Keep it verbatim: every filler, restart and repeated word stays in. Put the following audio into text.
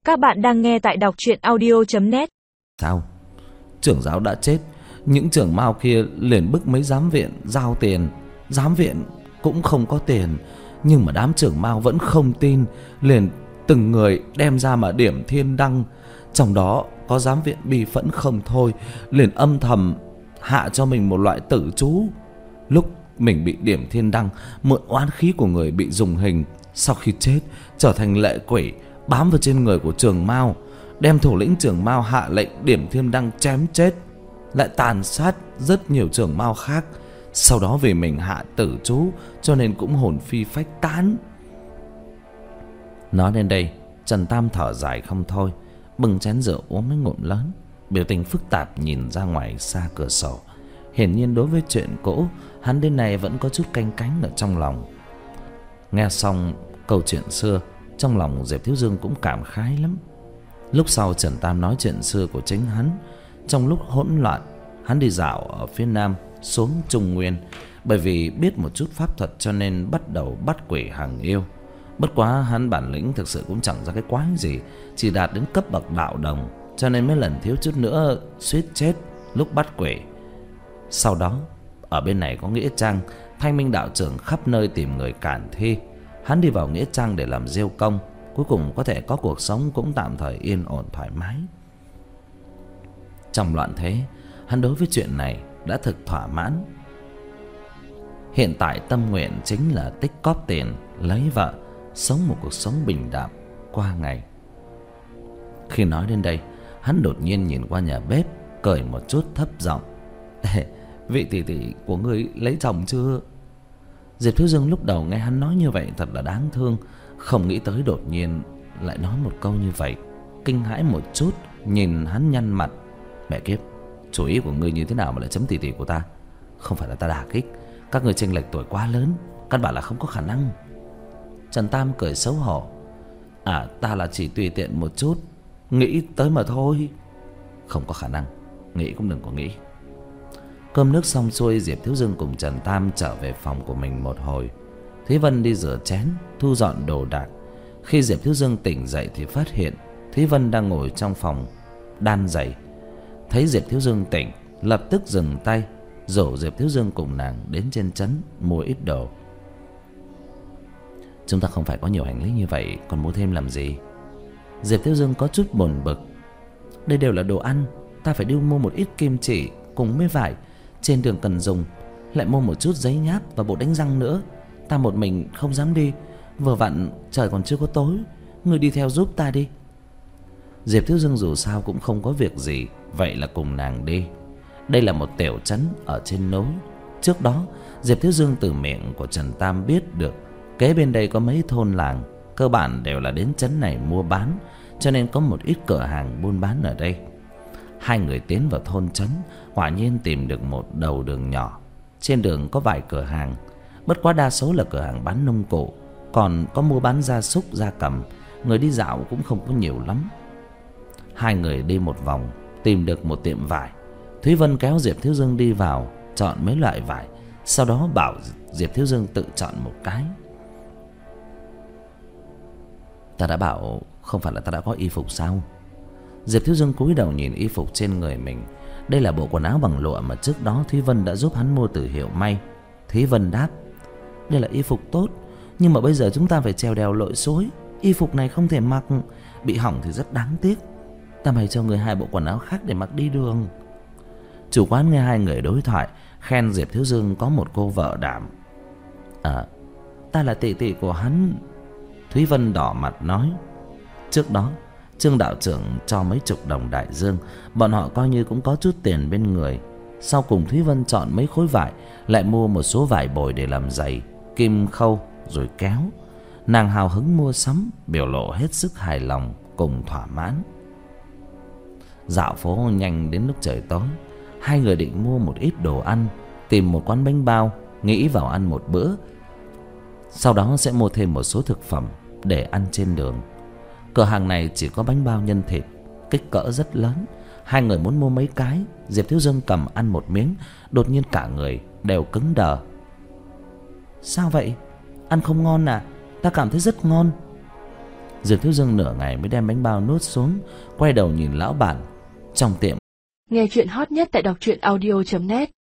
Các bạn đang nghe tại đọc truyện audio chấm net. Sao? Trưởng giáo đã chết, những trưởng mao kia liền bức mấy giám viện giao tiền. Giám viện cũng không có tiền, nhưng mà đám trưởng mao vẫn không tin, liền từng người đem ra mà điểm thiên đăng. Trong đó có giám viện bi phẫn không thôi, liền âm thầm hạ cho mình một loại tử chú. Lúc mình bị điểm thiên đăng, mượn oán khí của người bị dùng hình, sau khi chết trở thành lệ quỷ bám vào trên người của trưởng mao, đem thủ lĩnh trưởng mao hạ lệnh điểm thiên đăng chém chết, lại tàn sát rất nhiều trưởng mao khác. Sau đó vì mình hạ tử chú cho nên cũng hồn phi phách tán. Nói đến đây, Trần Tam thở dài không thôi, bưng chén rượu uống mấy ngụm lớn, biểu tình phức tạp nhìn ra ngoài xa cửa sổ. Hiển nhiên đối với chuyện cũ, hắn đến nay vẫn có chút canh cánh ở trong lòng. Nghe xong câu chuyện xưa, trong lòng Diệp Thiếu Dương cũng cảm khái lắm. Lúc sau Trần Tam nói chuyện xưa của chính hắn. Trong lúc hỗn loạn, hắn đi dạo ở phía nam xuống Trung Nguyên, bởi vì biết một chút pháp thuật cho nên bắt đầu bắt quỷ hàng yêu. Bất quá hắn bản lĩnh thực sự cũng chẳng ra cái quái gì, chỉ đạt đến cấp bậc đạo đồng, cho nên mấy lần thiếu chút nữa suýt chết lúc bắt quỷ. Sau đó ở bên này có nghĩa trang, Thanh Minh đạo trưởng khắp nơi tìm người cản thi. Hắn đi vào nghĩa trang để làm diêu công, cuối cùng có thể có cuộc sống cũng tạm thời yên ổn thoải mái. Trong loạn thế, hắn đối với chuyện này đã thực thỏa mãn. Hiện tại tâm nguyện chính là tích cóp tiền, lấy vợ, sống một cuộc sống bình đạm qua ngày. Khi nói đến đây, hắn đột nhiên nhìn qua nhà bếp, cười một chút thấp giọng: "Vị tỷ tỷ của ngươi lấy chồng chưa?" Diệp Thiếu Dương lúc đầu nghe hắn nói như vậy thật là đáng thương, không nghĩ tới đột nhiên lại nói một câu như vậy, kinh hãi một chút, nhìn hắn nhăn mặt. "Mẹ kiếp, chủ ý của ngươi như thế nào mà lại chấm tỷ tỷ của ta? Không phải là ta đả kích, các ngươi chênh lệch tuổi quá lớn, căn bản là không có khả năng." Trần Tam cười xấu hổ: "À, ta là chỉ tùy tiện một chút, nghĩ tới mà thôi." "Không có khả năng, nghĩ cũng đừng có nghĩ." Cơm nước xong xuôi, Diệp Thiếu Dương cùng Trần Tam trở về phòng của mình một hồi. Thúy Vân đi rửa chén, thu dọn đồ đạc. Khi Diệp Thiếu Dương tỉnh dậy thì phát hiện Thúy Vân đang ngồi trong phòng đan giày. Thấy Diệp Thiếu Dương tỉnh, lập tức dừng tay, rủ Diệp Thiếu Dương cùng nàng đến trên trấn mua ít đồ. "Chúng ta không phải có nhiều hành lý như vậy, còn mua thêm làm gì?" Diệp Thiếu Dương có chút buồn bực. "Đây đều là đồ ăn, ta phải đi mua một ít kim chỉ cùng với vải, trên đường cần dùng, lại mua một chút giấy nháp và bộ đánh răng nữa. Ta một mình không dám đi, vừa vặn trời còn chưa có tối, ngươi đi theo giúp ta đi." Diệp Thiếu Dương dù sao cũng không có việc gì, vậy là cùng nàng đi. Đây là một tiểu trấn ở trên núi. Trước đó Diệp Thiếu Dương từ miệng của Trần Tam biết được kế bên đây có mấy thôn làng, cơ bản đều là đến trấn này mua bán, cho nên có một ít cửa hàng buôn bán ở đây. Hai người tiến vào thôn trấn, quả nhiên tìm được một đầu đường nhỏ. Trên đường có vài cửa hàng, bất quá đa số là cửa hàng bán nông cụ, còn có mua bán gia súc gia cầm. Người đi dạo cũng không có nhiều lắm. Hai người đi một vòng, tìm được một tiệm vải. Thúy Vân kéo Diệp Thiếu Dương đi vào, chọn mấy loại vải, sau đó bảo Diệp Thiếu Dương tự chọn một cái. "Ta đã bảo không phải là ta đã có y phục sao?" Diệp Thiếu Dương cúi đầu nhìn y phục trên người mình. Đây là bộ quần áo bằng lụa mà trước đó Thúy Vân đã giúp hắn mua từ hiệu may. Thúy Vân đáp: "Đây là y phục tốt, nhưng mà bây giờ chúng ta phải trèo đèo lội suối, y phục này không thể mặc, bị hỏng thì rất đáng tiếc. Ta bày cho người hai bộ quần áo khác để mặc đi đường." Chủ quán nghe hai người đối thoại, khen Diệp Thiếu Dương có một cô vợ đảm. "À, ta là tỷ tỷ của hắn." Thúy Vân đỏ mặt nói: "Trước đó Trương đạo trưởng cho mấy chục đồng đại dương, bọn họ coi như cũng có chút tiền bên người." Sau cùng Thúy Vân chọn mấy khối vải, lại mua một số vải bồi để làm giày, kim khâu rồi kéo. Nàng hào hứng mua sắm, biểu lộ hết sức hài lòng cùng thỏa mãn. Dạo phố nhanh đến lúc trời tối, hai người định mua một ít đồ ăn, tìm một quán bánh bao, nghĩ vào ăn một bữa, sau đó sẽ mua thêm một số thực phẩm để ăn trên đường. Cửa hàng này chỉ có bánh bao nhân thịt, kích cỡ rất lớn. Hai người muốn mua mấy cái, Diệp Thiếu Dương cầm ăn một miếng, đột nhiên cả người đều cứng đờ. "Sao vậy? Ăn không ngon à? Ta cảm thấy rất ngon." Diệp Thiếu Dương nửa ngày mới đem bánh bao nuốt xuống, quay đầu nhìn lão bản trong tiệm. Nghe chuyện hot nhất tại đọc truyện audio chấm net.